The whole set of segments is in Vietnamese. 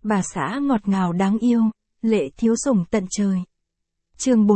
bà xã ngọt ngào đáng yêu, Lệ thiếu sủng tận trời. Chương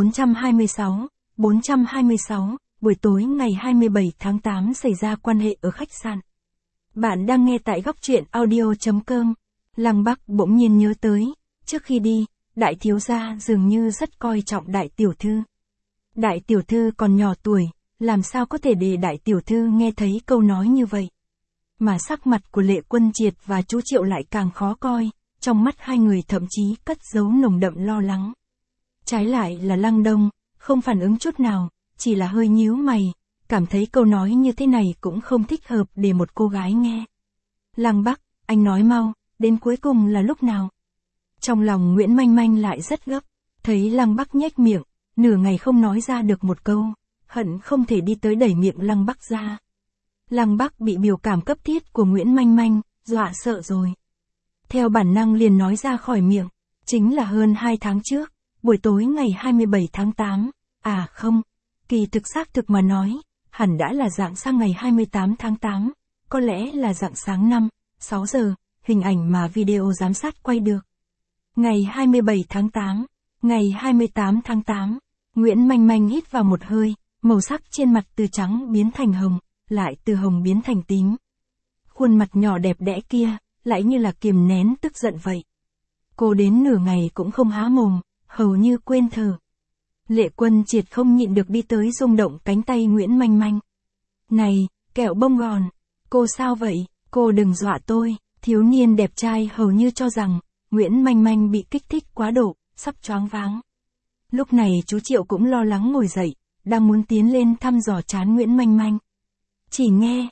426, buổi tối ngày 27 tháng 8 xảy ra quan hệ ở khách sạn. Bạn đang nghe tại góc truyện audio.com. Lăng Bắc bỗng nhiên nhớ tới, trước khi đi, đại thiếu gia dường như rất coi trọng đại tiểu thư. Đại tiểu thư còn nhỏ tuổi, làm sao có thể để đại tiểu thư nghe thấy câu nói như vậy. Mà sắc mặt của Lệ Quân Triệt và chú Triệu lại càng khó coi, trong mắt hai người thậm chí cất giấu nồng đậm lo lắng. Trái lại là Lăng Đông, không phản ứng chút nào, chỉ là hơi nhíu mày, cảm thấy câu nói như thế này cũng không thích hợp để một cô gái nghe. Lăng Bắc, anh nói mau, đến cuối cùng là lúc nào? Trong lòng Nguyễn Manh Manh lại rất gấp, thấy Lăng Bắc nhếch miệng, nửa ngày không nói ra được một câu, hận không thể đi tới đẩy miệng Lăng Bắc ra. Lăng Bắc bị biểu cảm cấp thiết của Nguyễn Manh Manh, dọa sợ rồi. Theo bản năng liền nói ra khỏi miệng, chính là hơn 2 tháng trước, buổi tối ngày 27 tháng 8, à không, kỳ thực xác thực mà nói, hẳn đã là rạng sang ngày 28 tháng 8, có lẽ là rạng sáng 5-6 giờ, hình ảnh mà video giám sát quay được. Ngày 27 tháng 8, ngày 28 tháng 8, Nguyễn Manh Manh hít vào một hơi, màu sắc trên mặt từ trắng biến thành hồng, lại từ hồng biến thành tím. Khuôn mặt nhỏ đẹp đẽ kia, lại như là kiềm nén tức giận vậy. Cô đến nửa ngày cũng không há mồm, hầu như quên thở. Lệ Quân Triệt không nhịn được đi tới rung động cánh tay Nguyễn Manh Manh. Này, kẹo bông gòn, cô sao vậy, cô đừng dọa tôi. Thiếu niên đẹp trai hầu như cho rằng, Nguyễn Manh Manh bị kích thích quá độ, sắp choáng váng. Lúc này chú Triệu cũng lo lắng ngồi dậy, đang muốn tiến lên thăm dò trán Nguyễn Manh Manh. Chỉ nghe,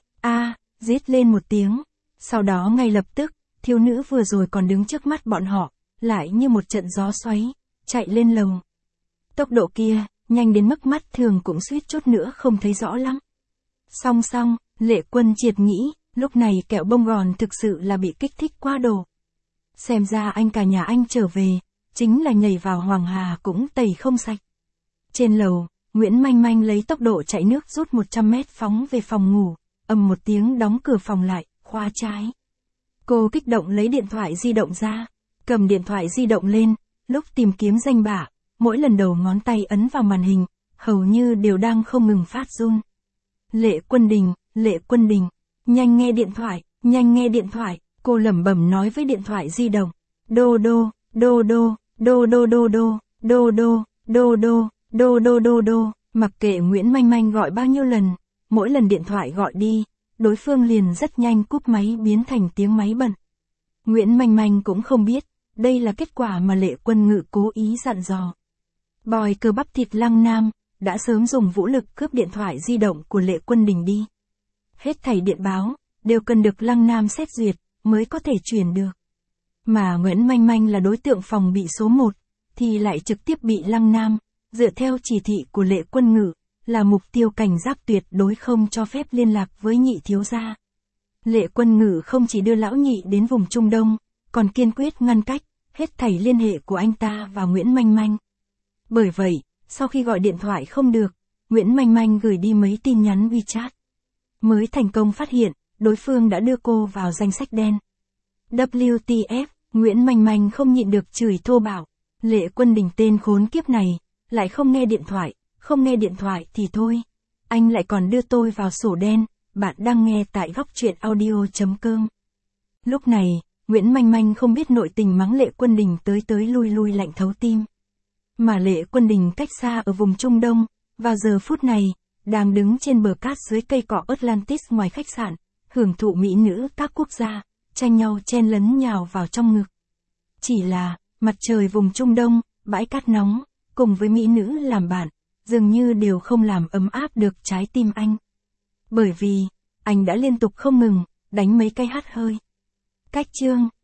rít lên một tiếng. Sau đó ngay lập tức, thiếu nữ vừa rồi còn đứng trước mắt bọn họ, lại như một trận gió xoáy, chạy lên lầu. Tốc độ kia, nhanh đến mức mắt thường cũng suýt chút nữa không thấy rõ lắm. Song, Lệ Quân Triệt nghĩ, lúc này kẹo bông gòn thực sự là bị kích thích quá độ. Xem ra anh cả nhà anh trở về, chính là nhảy vào Hoàng Hà cũng tẩy không sạch. Trên lầu, Nguyễn Manh Manh lấy tốc độ chạy nước rút 100 mét phóng về phòng ngủ, ầm một tiếng đóng cửa phòng lại, khóa trái. Cô kích động lấy điện thoại di động ra, cầm điện thoại di động lên, lúc tìm kiếm danh bạ, mỗi lần đầu ngón tay ấn vào màn hình, hầu như đều đang không ngừng phát run. Lệ Quân Đình, nhanh nghe điện thoại, cô lẩm bẩm nói với điện thoại di động. Đô, mặc kệ Nguyễn Manh Manh gọi bao nhiêu lần, mỗi lần điện thoại gọi đi, đối phương liền rất nhanh cúp máy biến thành tiếng máy bận. Nguyễn Manh Manh cũng không biết, đây là kết quả mà Lệ Quân Ngự cố ý dặn dò. Bòi cơ bắp thịt Lăng Nam, đã sớm dùng vũ lực cướp điện thoại di động của Lệ Quân Đình đi. Hết thảy điện báo, đều cần được Lăng Nam xét duyệt, mới có thể truyền được. Mà Nguyễn Manh Manh là đối tượng phòng bị số 1, thì lại trực tiếp bị Lăng Nam, dựa theo chỉ thị của Lệ Quân Ngự, là mục tiêu cảnh giác tuyệt đối không cho phép liên lạc với nhị thiếu gia. Lệ Quân Ngự không chỉ đưa lão nhị đến vùng Trung Đông, còn kiên quyết ngăn cách, hết thảy liên hệ của anh ta và Nguyễn Manh Manh. Bởi vậy, sau khi gọi điện thoại không được, Nguyễn Manh Manh gửi đi mấy tin nhắn WeChat. Mới thành công phát hiện, đối phương đã đưa cô vào danh sách đen. WTF, Nguyễn Manh Manh không nhịn được chửi thô bạo. Lệ Quân Đình tên khốn kiếp này, lại không nghe điện thoại thì thôi. Anh lại còn đưa tôi vào sổ đen, bạn đang nghe tại góc truyện audio.com. Lúc này, Nguyễn Manh Manh không biết nội tình mắng Lệ Quân Đình tới lui lạnh thấu tim. Mà Lệ Quân Đình cách xa ở vùng Trung Đông, vào giờ phút này, đang đứng trên bờ cát dưới cây cỏ Atlantis ngoài khách sạn, hưởng thụ mỹ nữ các quốc gia, tranh nhau chen lấn nhào vào trong ngực. Chỉ là, mặt trời vùng Trung Đông, bãi cát nóng, cùng với mỹ nữ làm bạn, dường như đều không làm ấm áp được trái tim anh. Bởi vì, anh đã liên tục không ngừng, đánh mấy cái hắt hơi. Cách chương